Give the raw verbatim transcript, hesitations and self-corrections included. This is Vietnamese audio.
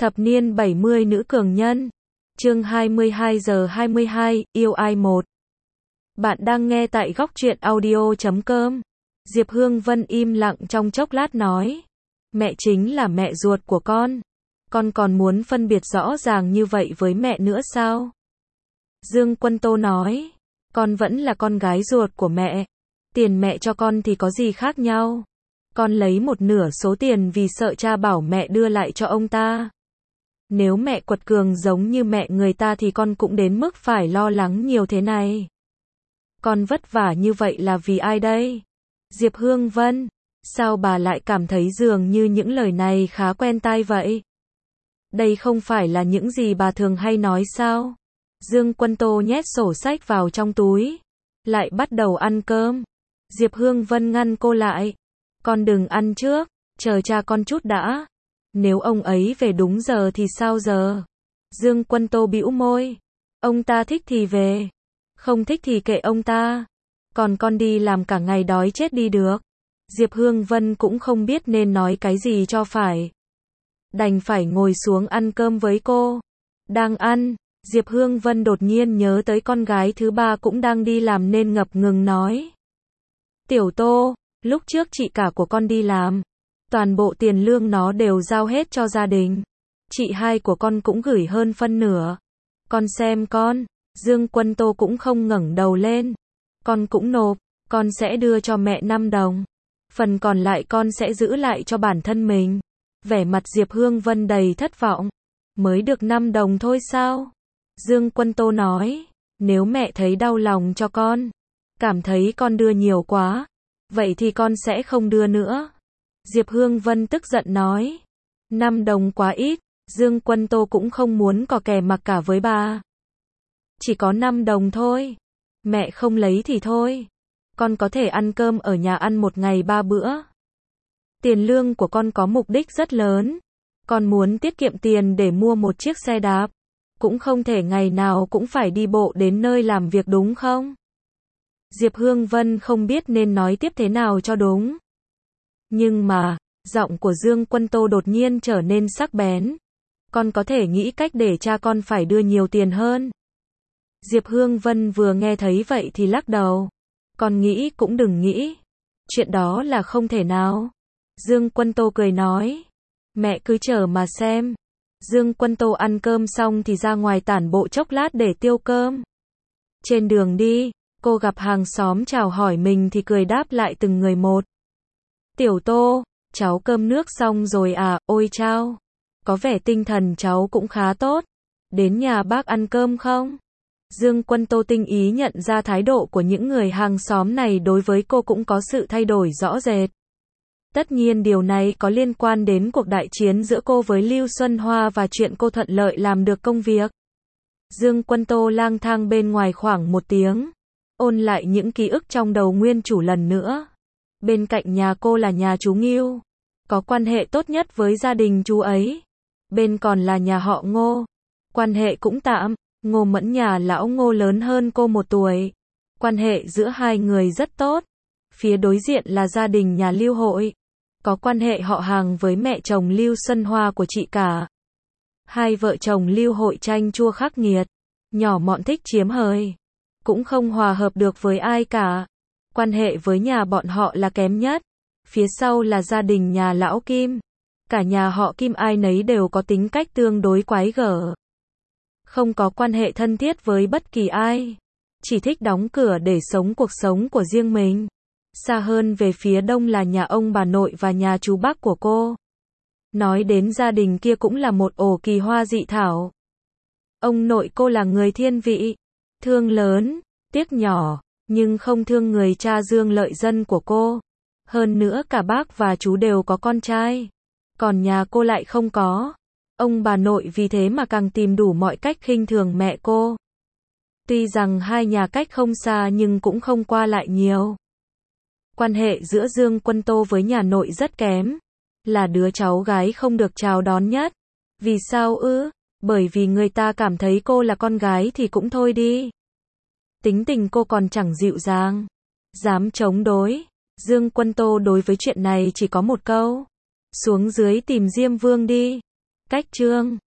Thập niên bảy mươi nữ cường nhân. Chương hai mươi hai giờ hai mươi hai, yêu ai một. Bạn đang nghe tại góc truyện audio chấm com. Diệp Hương Vân im lặng trong chốc lát nói. Mẹ chính là mẹ ruột của con. Con còn muốn phân biệt rõ ràng như vậy với mẹ nữa sao? Dương Quân Tô nói. Con vẫn là con gái ruột của mẹ. Tiền mẹ cho con thì có gì khác nhau? Con lấy một nửa số tiền vì sợ cha bảo mẹ đưa lại cho ông ta. Nếu mẹ quật cường giống như mẹ người ta thì con cũng đến mức phải lo lắng nhiều thế này. Con vất vả như vậy là vì ai đây? Diệp Hương Vân, sao bà lại cảm thấy dường như những lời này khá quen tai vậy? Đây không phải là những gì bà thường hay nói sao? Dương Quân Tô nhét sổ sách vào trong túi, lại bắt đầu ăn cơm. Diệp Hương Vân ngăn cô lại. Con đừng ăn trước, chờ cha con chút đã. Nếu ông ấy về đúng giờ thì sao giờ? Dương Quân Tô bĩu môi. Ông ta thích thì về, không thích thì kệ ông ta. Còn con đi làm cả ngày đói chết đi được. Diệp Hương Vân cũng không biết nên nói cái gì cho phải. Đành phải ngồi xuống ăn cơm với cô. Đang ăn, Diệp Hương Vân đột nhiên nhớ tới con gái thứ ba cũng đang đi làm nên ngập ngừng nói. Tiểu Tô, lúc trước chị cả của con đi làm, toàn bộ tiền lương nó đều giao hết cho gia đình. Chị hai của con cũng gửi hơn phân nửa. Con xem con. Dương Quân Tô cũng không ngẩng đầu lên. Con cũng nộp, con sẽ đưa cho mẹ năm đồng. Phần còn lại con sẽ giữ lại cho bản thân mình. Vẻ mặt Diệp Hương Vân đầy thất vọng. Mới được năm đồng thôi sao? Dương Quân Tô nói, nếu mẹ thấy đau lòng cho con, cảm thấy con đưa nhiều quá, vậy thì con sẽ không đưa nữa. Diệp Hương Vân tức giận nói, năm đồng quá ít. Dương Quân Tô cũng không muốn cò kè mặc cả với bà. Chỉ có năm đồng thôi. Mẹ không lấy thì thôi. Con có thể ăn cơm ở nhà ăn một ngày ba bữa. Tiền lương của con có mục đích rất lớn. Con muốn tiết kiệm tiền để mua một chiếc xe đạp. Cũng không thể ngày nào cũng phải đi bộ đến nơi làm việc đúng không? Diệp Hương Vân không biết nên nói tiếp thế nào cho đúng. Nhưng mà, giọng của Dương Quân Tô đột nhiên trở nên sắc bén. Con có thể nghĩ cách để cha con phải đưa nhiều tiền hơn. Diệp Hương Vân vừa nghe thấy vậy thì lắc đầu. Con nghĩ cũng đừng nghĩ. Chuyện đó là không thể nào. Dương Quân Tô cười nói. Mẹ cứ chờ mà xem. Dương Quân Tô ăn cơm xong thì ra ngoài tản bộ chốc lát để tiêu cơm. Trên đường đi, cô gặp hàng xóm chào hỏi mình thì cười đáp lại từng người một. Tiểu Tô, cháu cơm nước xong rồi à? Ôi chao, có vẻ tinh thần cháu cũng khá tốt. Đến nhà bác ăn cơm không? Dương Quân Tô tinh ý nhận ra thái độ của những người hàng xóm này đối với cô cũng có sự thay đổi rõ rệt. Tất nhiên điều này có liên quan đến cuộc đại chiến giữa cô với Lưu Xuân Hoa và chuyện cô thuận lợi làm được công việc. Dương Quân Tô lang thang bên ngoài khoảng một tiếng, ôn lại những ký ức trong đầu nguyên chủ lần nữa. Bên cạnh nhà cô là nhà chú Ngưu, có quan hệ tốt nhất với gia đình chú ấy. Bên còn là nhà họ Ngô, quan hệ cũng tạm. Ngô Mẫn nhà lão Ngô lớn hơn cô một tuổi. Quan hệ giữa hai người rất tốt. Phía đối diện là gia đình nhà Lưu Hội, có quan hệ họ hàng với mẹ chồng Lưu Xuân Hoa của chị cả. Hai vợ chồng Lưu Hội tranh chua khắc nghiệt, nhỏ mọn thích chiếm hời, cũng không hòa hợp được với ai cả. Quan hệ với nhà bọn họ là kém nhất. Phía sau là gia đình nhà lão Kim. Cả nhà họ Kim ai nấy đều có tính cách tương đối quái gở. Không có quan hệ thân thiết với bất kỳ ai. Chỉ thích đóng cửa để sống cuộc sống của riêng mình. Xa hơn về phía đông là nhà ông bà nội và nhà chú bác của cô. Nói đến gia đình kia cũng là một ổ kỳ hoa dị thảo. Ông nội cô là người thiên vị, thương lớn, tiếc nhỏ, nhưng không thương người cha Dương Lợi Dân của cô. Hơn nữa cả bác và chú đều có con trai. Còn nhà cô lại không có. Ông bà nội vì thế mà càng tìm đủ mọi cách khinh thường mẹ cô. Tuy rằng hai nhà cách không xa nhưng cũng không qua lại nhiều. Quan hệ giữa Dương Quân Tô với nhà nội rất kém. Là đứa cháu gái không được chào đón nhất. Vì sao ư? Bởi vì người ta cảm thấy cô là con gái thì cũng thôi đi. Tính tình cô còn chẳng dịu dàng, dám chống đối. Dương Quân Tô đối với chuyện này chỉ có một câu. Xuống dưới tìm Diêm Vương đi. Cách chương